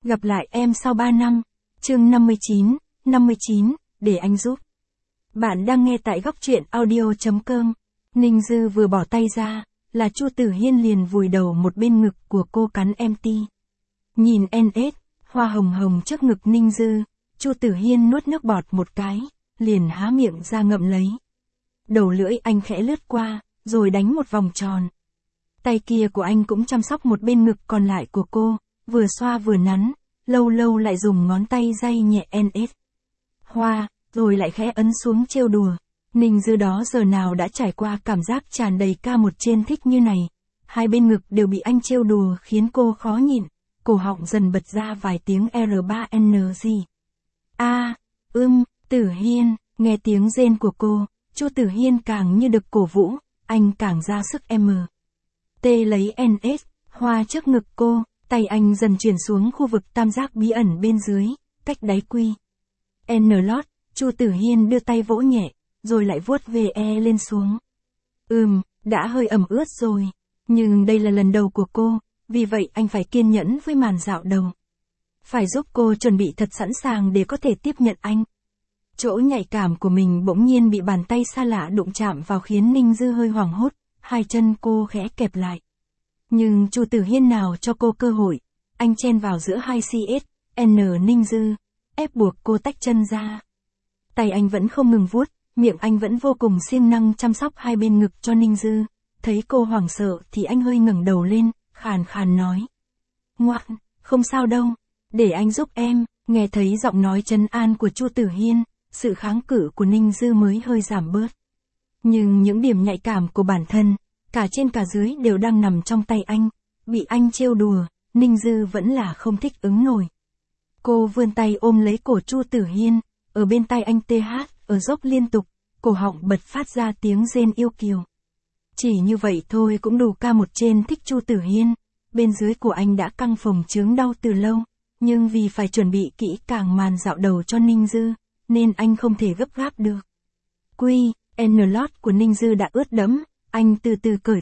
Gặp lại em sau 3 năm. Chương 59, để anh giúp. Bạn đang nghe tại góc truyện audio.com. Ninh Dư vừa bỏ tay ra, là Chu Tử Hiên liền vùi đầu một bên ngực của cô cắn empty. Nhìn NS, hoa hồng hồng trước ngực Ninh Dư, Chu Tử Hiên nuốt nước bọt một cái, liền há miệng ra ngậm lấy. Đầu lưỡi anh khẽ lướt qua, rồi đánh một vòng tròn. Tay kia của anh cũng chăm sóc một bên ngực còn lại của cô, vừa xoa vừa nắn, lâu lâu lại dùng ngón tay day nhẹ NS. Hoa, rồi lại khẽ ấn xuống trêu đùa. Ninh Dư đó giờ nào đã trải qua cảm giác tràn đầy ca một trên thích như này. Hai bên ngực đều bị anh trêu đùa khiến cô khó nhịn, cổ họng dần bật ra vài tiếng R3NG. Tử Hiên, nghe tiếng rên của cô, Chu Tử Hiên càng như được cổ vũ, anh càng ra sức lấy NS, hoa trước ngực cô, tay anh dần chuyển xuống khu vực tam giác bí ẩn bên dưới, cách đáy quy. N-lót, Chu Tử Hiên đưa tay vỗ nhẹ, rồi lại vuốt VE lên xuống. Đã hơi ẩm ướt rồi, nhưng đây là lần đầu của cô, vì vậy anh phải kiên nhẫn với màn dạo đầu. Phải giúp cô chuẩn bị thật sẵn sàng để có thể tiếp nhận anh. Chỗ nhạy cảm của mình bỗng nhiên bị bàn tay xa lạ đụng chạm vào khiến Ninh Dư hơi hoảng hốt, hai chân cô khẽ kẹp lại. Nhưng Chu Tử Hiên nào cho cô cơ hội, anh chen vào giữa hai Ninh Dư, ép buộc cô tách chân ra. Tay anh vẫn không ngừng vuốt, miệng anh vẫn vô cùng siêng năng chăm sóc hai bên ngực cho Ninh Dư. Thấy cô hoảng sợ thì anh hơi ngẩng đầu lên, khàn khàn nói. Ngoan, không sao đâu, để anh giúp em. Nghe thấy giọng nói trấn an của Chu Tử Hiên, sự kháng cự của Ninh Dư mới hơi giảm bớt. Nhưng những điểm nhạy cảm của bản thân, cả trên cả dưới đều đang nằm trong tay anh, bị anh trêu đùa, Ninh Dư vẫn là không thích ứng nổi. Cô vươn tay ôm lấy cổ Chu Tử Hiên, ở bên tay anh ở dốc liên tục, cổ họng bật phát ra tiếng rên yêu kiều. Chỉ như vậy thôi cũng đủ ca một trên thích Chu Tử Hiên, bên dưới của anh đã căng phồng chướng đau từ lâu, nhưng vì phải chuẩn bị kỹ càng màn dạo đầu cho Ninh Dư, nên anh không thể gấp gáp được. N-lót của Ninh Dư đã ướt đẫm, anh từ từ cởi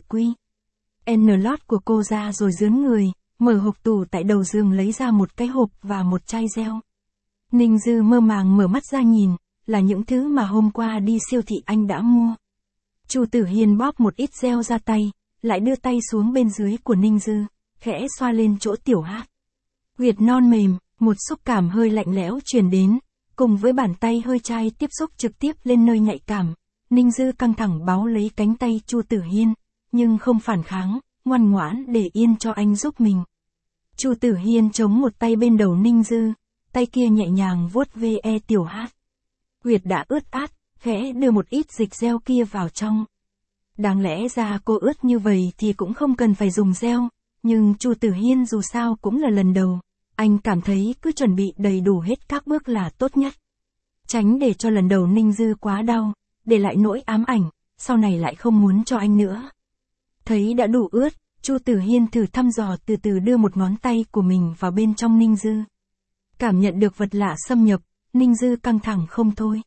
N-lót của cô ra rồi dướn người, mở hộp tủ tại đầu giường lấy ra một cái hộp và một chai gel. Ninh Dư mơ màng mở mắt ra nhìn, là những thứ mà hôm qua đi siêu thị anh đã mua. Chu Tử Hiên bóp một ít gel ra tay, lại đưa tay xuống bên dưới của Ninh Dư, khẽ xoa lên chỗ tiểu hát. Huyệt non mềm, một xúc cảm hơi lạnh lẽo truyền đến, cùng với bàn tay hơi chai tiếp xúc trực tiếp lên nơi nhạy cảm. Ninh Dư căng thẳng báu lấy cánh tay Chu Tử Hiên, nhưng không phản kháng, ngoan ngoãn để yên cho anh giúp mình. Chu Tử Hiên chống một tay bên đầu Ninh Dư, tay kia nhẹ nhàng vuốt VE tiểu hát. Huyệt đã ướt át, khẽ đưa một ít dịch gel kia vào trong. Đáng lẽ ra cô ướt như vậy thì cũng không cần phải dùng gel, nhưng Chu Tử Hiên dù sao cũng là lần đầu, anh cảm thấy cứ chuẩn bị đầy đủ hết các bước là tốt nhất. Tránh để cho lần đầu Ninh Dư quá đau, để lại nỗi ám ảnh, sau này lại không muốn cho anh nữa. Thấy đã đủ ướt, Chu Tử Hiên thử thăm dò từ từ đưa một ngón tay của mình vào bên trong Ninh Dư. Cảm nhận được vật lạ xâm nhập, Ninh Dư căng thẳng không thôi.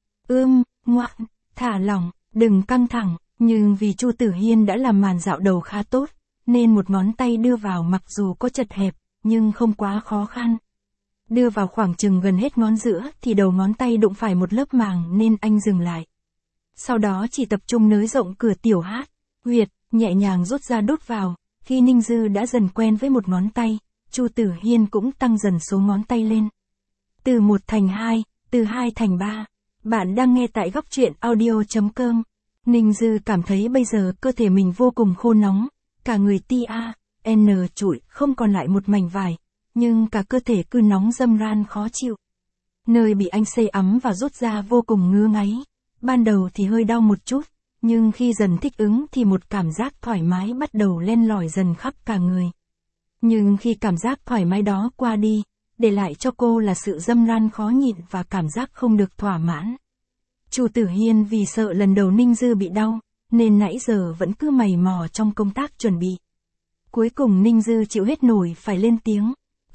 Ngoan, thả lỏng, đừng căng thẳng, nhưng vì Chu Tử Hiên đã làm màn dạo đầu khá tốt, nên một ngón tay đưa vào mặc dù có chật hẹp, nhưng không quá khó khăn. Đưa vào khoảng chừng gần hết ngón giữa thì đầu ngón tay đụng phải một lớp màng nên anh dừng lại. Sau đó chỉ tập trung nới rộng cửa tiểu hát, huyệt, nhẹ nhàng rút ra đút vào. Khi Ninh Dư đã dần quen với một ngón tay, Chu Tử Hiên cũng tăng dần số ngón tay lên. Từ 1 thành 2, từ 2 thành 3. Bạn đang nghe tại góc truyện audio.com. Ninh Dư cảm thấy bây giờ cơ thể mình vô cùng khô nóng, cả người trụi, không còn lại một mảnh vải, nhưng cả cơ thể cứ nóng râm ran khó chịu. Nơi bị anh sấy ấm và rút ra vô cùng ngứa ngáy. Ban đầu thì hơi đau một chút, nhưng khi dần thích ứng thì một cảm giác thoải mái bắt đầu len lỏi dần khắp cả người. Nhưng khi cảm giác thoải mái đó qua đi, để lại cho cô là sự râm ran khó nhịn và cảm giác không được thỏa mãn. Chu Tử Hiên vì sợ lần đầu Ninh Dư bị đau, nên nãy giờ vẫn cứ mày mò trong công tác chuẩn bị. Cuối cùng Ninh Dư chịu hết nổi phải lên tiếng.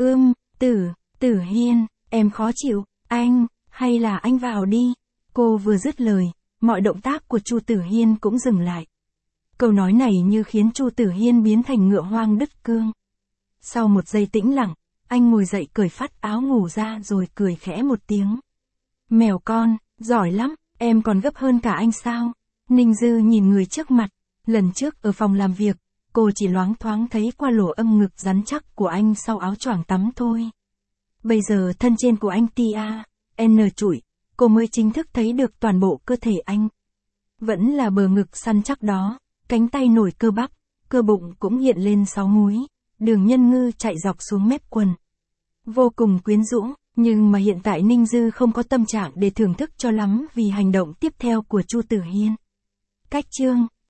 Tử Hiên, em khó chịu, hay là anh vào đi. Cô vừa dứt lời, mọi động tác của Chu Tử Hiên cũng dừng lại. Câu nói này như khiến Chu Tử Hiên biến thành ngựa hoang đứt cương. Sau một giây tĩnh lặng, anh ngồi dậy cởi phát áo ngủ ra rồi cười khẽ một tiếng. Mèo con, giỏi lắm, em còn gấp hơn cả anh sao? Ninh Dư nhìn người trước mặt, lần trước ở phòng làm việc, cô chỉ loáng thoáng thấy qua lỗ âm ngực rắn chắc của anh sau áo choàng tắm thôi. Bây giờ thân trên của anh N trụi, cô mới chính thức thấy được toàn bộ cơ thể anh. Vẫn là bờ ngực săn chắc đó, cánh tay nổi cơ bắp, cơ bụng cũng hiện lên 6 múi, đường nhân ngư chạy dọc xuống mép quần. Vô cùng quyến rũ, nhưng mà hiện tại Ninh Dư không có tâm trạng để thưởng thức cho lắm vì hành động tiếp theo của Chu Tử Hiên. Cách chương